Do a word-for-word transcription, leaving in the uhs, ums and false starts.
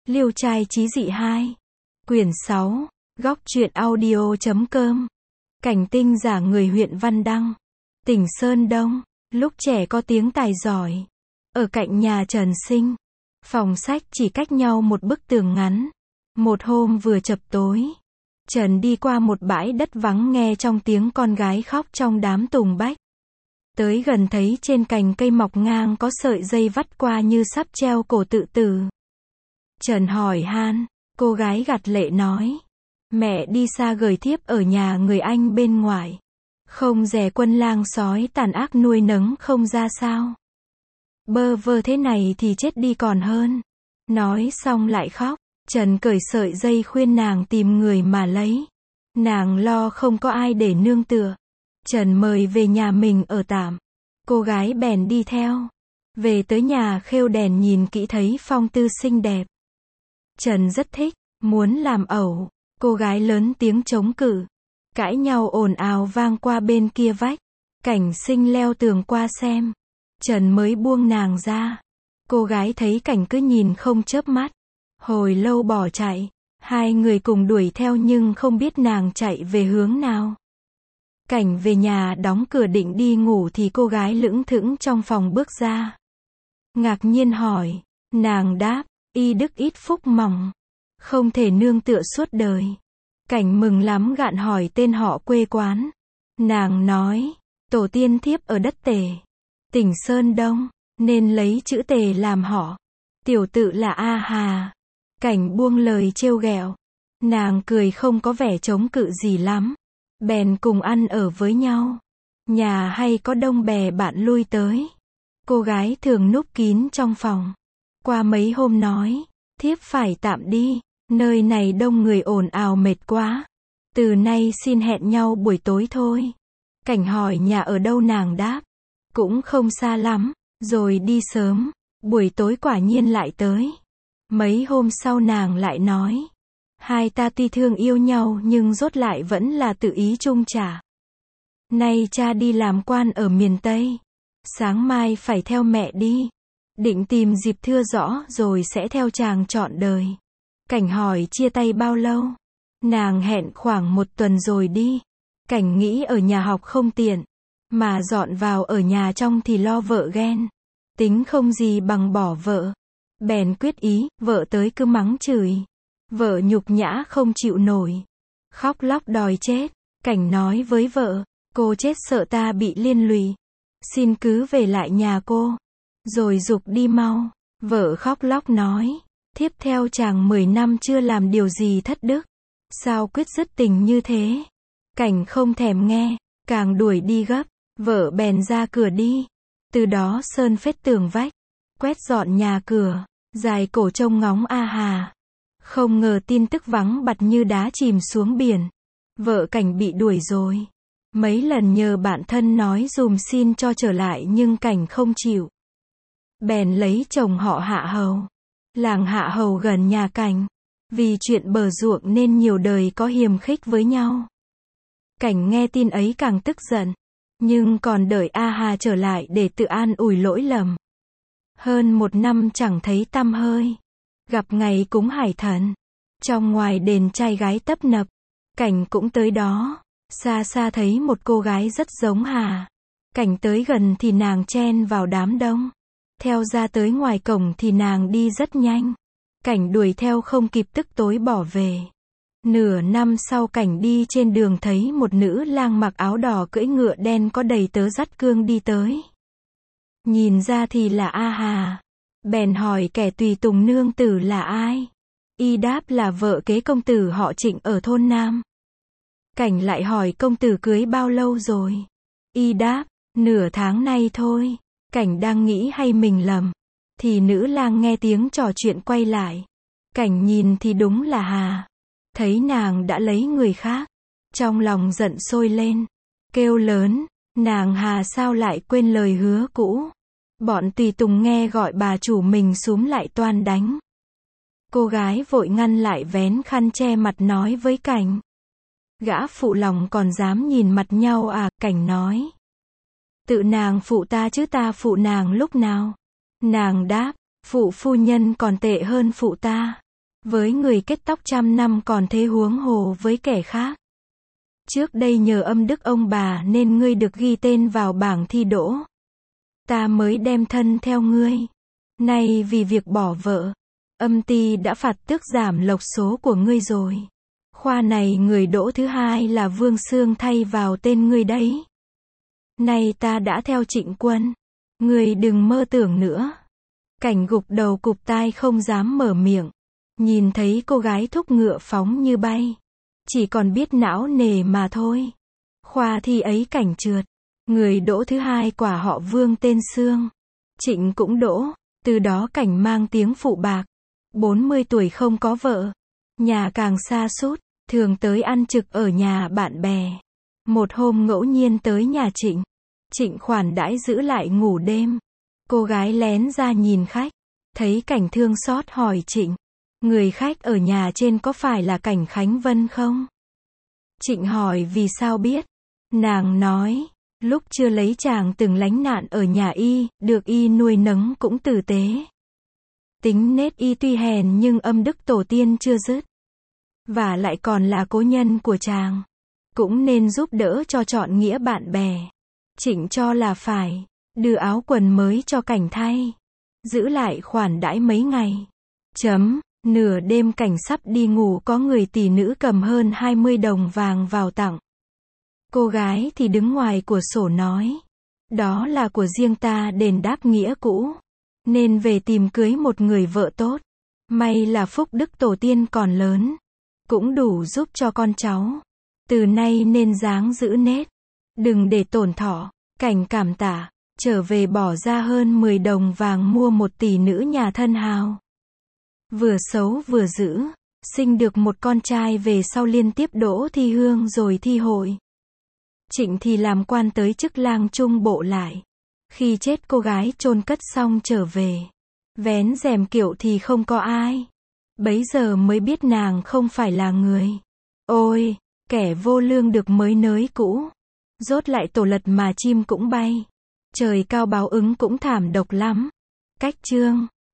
Liêu trai chí dị hai. Quyển sáu. Góc truyện audio chấm com. Cảnh tinh giả người huyện Văn Đăng, tỉnh Sơn Đông. Lúc trẻ có tiếng tài giỏi. Ở cạnh nhà Trần Sinh. Phòng sách chỉ cách nhau một bức tường ngắn. Một hôm vừa chập tối, Trần đi qua một bãi đất vắng nghe trong tiếng con gái khóc trong đám tùng bách. Tới gần thấy trên cành cây mọc ngang có sợi dây vắt qua như sắp treo cổ tự tử. Trần hỏi han, cô gái gạt lệ nói. Mẹ đi xa gửi thiếp ở nhà người anh bên ngoài. Không dè quân lang sói tàn ác nuôi nấng không ra sao. Bơ vơ thế này thì chết đi còn hơn. Nói xong lại khóc. Trần cởi sợi dây khuyên nàng tìm người mà lấy. Nàng lo không có ai để nương tựa. Trần mời về nhà mình ở tạm. Cô gái bèn đi theo. Về tới nhà khêu đèn nhìn kỹ thấy phong tư xinh đẹp. Trần rất thích, muốn làm ẩu. Cô gái lớn tiếng chống cự. Cãi nhau ồn ào vang qua bên kia vách. Cảnh Sinh leo tường qua xem. Trần mới buông nàng ra. Cô gái thấy Cảnh cứ nhìn không chớp mắt. Hồi lâu bỏ chạy. Hai người cùng đuổi theo nhưng không biết nàng chạy về hướng nào. Cảnh về nhà đóng cửa định đi ngủ thì cô gái lững thững trong phòng bước ra. Ngạc nhiên hỏi. Nàng đáp, y đức ít phúc mỏng. Không thể nương tựa suốt đời. Cảnh mừng lắm gạn hỏi tên họ quê quán. Nàng nói, tổ tiên thiếp ở đất Tề, tỉnh Sơn Đông, nên lấy chữ Tề làm họ. Tiểu tự là A Hà. Cảnh buông lời trêu ghẹo. Nàng cười không có vẻ chống cự gì lắm. Bèn cùng ăn ở với nhau. Nhà hay có đông bè bạn lui tới. Cô gái thường núp kín trong phòng. Qua mấy hôm nói, thiếp phải tạm đi. Nơi này đông người ồn ào mệt quá. Từ nay xin hẹn nhau buổi tối thôi. Cảnh hỏi nhà ở đâu nàng đáp. Cũng không xa lắm, rồi đi sớm. Buổi tối quả nhiên lại tới. Mấy hôm sau nàng lại nói. Hai ta tuy thương yêu nhau nhưng rốt lại vẫn là tự ý chung trả. Nay cha đi làm quan ở miền Tây. Sáng mai phải theo mẹ đi. Định tìm dịp thưa rõ rồi sẽ theo chàng trọn đời. Cảnh hỏi chia tay bao lâu? Nàng hẹn khoảng một tuần rồi đi. Cảnh nghĩ ở nhà học không tiện. Mà dọn vào ở nhà trong thì lo vợ ghen. Tính không gì bằng bỏ vợ. Bèn quyết ý, vợ tới cứ mắng chửi. Vợ nhục nhã không chịu nổi. Khóc lóc đòi chết. Cảnh nói với vợ, cô chết sợ ta bị liên lụy. Xin cứ về lại nhà cô. Rồi giục đi mau. Vợ khóc lóc nói, thiếp theo chàng mười năm chưa làm điều gì thất đức. Sao quyết dứt tình như thế? Cảnh không thèm nghe, càng đuổi đi gấp. Vợ bèn ra cửa đi. Từ đó sơn phết tường vách. Quét dọn nhà cửa. Dài cổ trông ngóng A Hà. Không ngờ tin tức vắng bặt như đá chìm xuống biển. Vợ Cảnh bị đuổi rồi. Mấy lần nhờ bạn thân nói dùm xin cho trở lại nhưng Cảnh không chịu. Bèn lấy chồng họ Hạ Hầu. Làng Hạ Hầu gần nhà Cảnh. Vì chuyện bờ ruộng nên nhiều đời có hiềm khích với nhau. Cảnh nghe tin ấy càng tức giận. Nhưng còn đợi A Hà trở lại để tự an ủi lỗi lầm. Hơn một năm chẳng thấy tăm hơi. Gặp ngày cúng hải thần. Trong ngoài đền trai gái tấp nập. Cảnh cũng tới đó. Xa xa thấy một cô gái rất giống Hà. Cảnh tới gần thì nàng chen vào đám đông. Theo ra tới ngoài cổng thì nàng đi rất nhanh. Cảnh đuổi theo không kịp tức tối bỏ về. Nửa năm sau Cảnh đi trên đường thấy một nữ lang mặc áo đỏ cưỡi ngựa đen có đầy tớ dắt cương đi tới. Nhìn ra thì là A Hà. Bèn hỏi kẻ tùy tùng nương tử là ai. Y đáp là vợ kế công tử họ Trịnh ở thôn Nam. Cảnh lại hỏi công tử cưới bao lâu rồi. Y đáp, nửa tháng nay thôi. Cảnh đang nghĩ hay mình lầm. Thì nữ lang nghe tiếng trò chuyện quay lại. Cảnh nhìn thì đúng là Hà. Thấy nàng đã lấy người khác. Trong lòng giận sôi lên. Kêu lớn, nàng Hà sao lại quên lời hứa cũ. Bọn tùy tùng nghe gọi bà chủ mình xúm lại toan đánh. Cô gái vội ngăn lại vén khăn che mặt nói với Cảnh. Gã phụ lòng còn dám nhìn mặt nhau à, Cảnh nói. Tự nàng phụ ta chứ ta phụ nàng lúc nào. Nàng đáp, phụ phu nhân còn tệ hơn phụ ta. Với người kết tóc trăm năm còn thế huống hồ với kẻ khác. Trước đây nhờ âm đức ông bà nên ngươi được ghi tên vào bảng thi đỗ. Ta mới đem thân theo ngươi. Nay vì việc bỏ vợ, âm ty đã phạt tước giảm lộc số của ngươi rồi. Khoa này người đỗ thứ hai là Vương Xương thay vào tên ngươi đấy. Nay ta đã theo Trịnh Quân. Ngươi đừng mơ tưởng nữa. Cảnh gục đầu cụp tai không dám mở miệng. Nhìn thấy cô gái thúc ngựa phóng như bay. Chỉ còn biết não nề mà thôi. Khoa thi ấy cảnh trượt. Người đỗ thứ hai quả họ Vương tên Xương. Trịnh cũng đỗ. Từ đó cảnh mang tiếng phụ bạc. bốn mươi tuổi không có vợ. Nhà càng xa sút thường tới ăn trực ở nhà bạn bè. Một hôm ngẫu nhiên tới nhà Trịnh. Trịnh khoản đãi giữ lại ngủ đêm. Cô gái lén ra nhìn khách. Thấy cảnh thương xót hỏi Trịnh. Người khách ở nhà trên có phải là cảnh Khánh Vân không? Trịnh hỏi vì sao biết. Nàng nói, lúc chưa lấy chàng từng lánh nạn ở nhà y, được y nuôi nấng cũng tử tế. Tính nết y tuy hèn nhưng âm đức tổ tiên chưa dứt. Và lại còn là cố nhân của chàng. Cũng nên giúp đỡ cho trọn nghĩa bạn bè. Trịnh cho là phải. Đưa áo quần mới cho cảnh thay. Giữ lại khoản đãi mấy ngày. Chấm. Nửa đêm cảnh sắp đi ngủ có người tỷ nữ cầm hơn hai mươi đồng vàng vào tặng. Cô gái thì đứng ngoài của sổ nói. Đó là của riêng ta đền đáp nghĩa cũ. Nên về tìm cưới một người vợ tốt. May là phúc đức tổ tiên còn lớn. Cũng đủ giúp cho con cháu. Từ nay nên dáng giữ nết. Đừng để tổn thọ. Cảnh cảm tả. Trở về bỏ ra hơn mười đồng vàng mua một tỷ nữ nhà thân hào. Vừa xấu vừa dữ. Sinh được một con trai về sau liên tiếp đỗ thi hương rồi thi hội. Trịnh thì làm quan tới chức lang trung bộ lại. Khi chết cô gái chôn cất xong trở về. Vén rèm kiệu thì không có ai. Bấy giờ mới biết nàng không phải là người. Ôi, kẻ vô lương được mới nới cũ. Rốt lại tổ lật mà chim cũng bay. Trời cao báo ứng cũng thảm độc lắm. Cách chương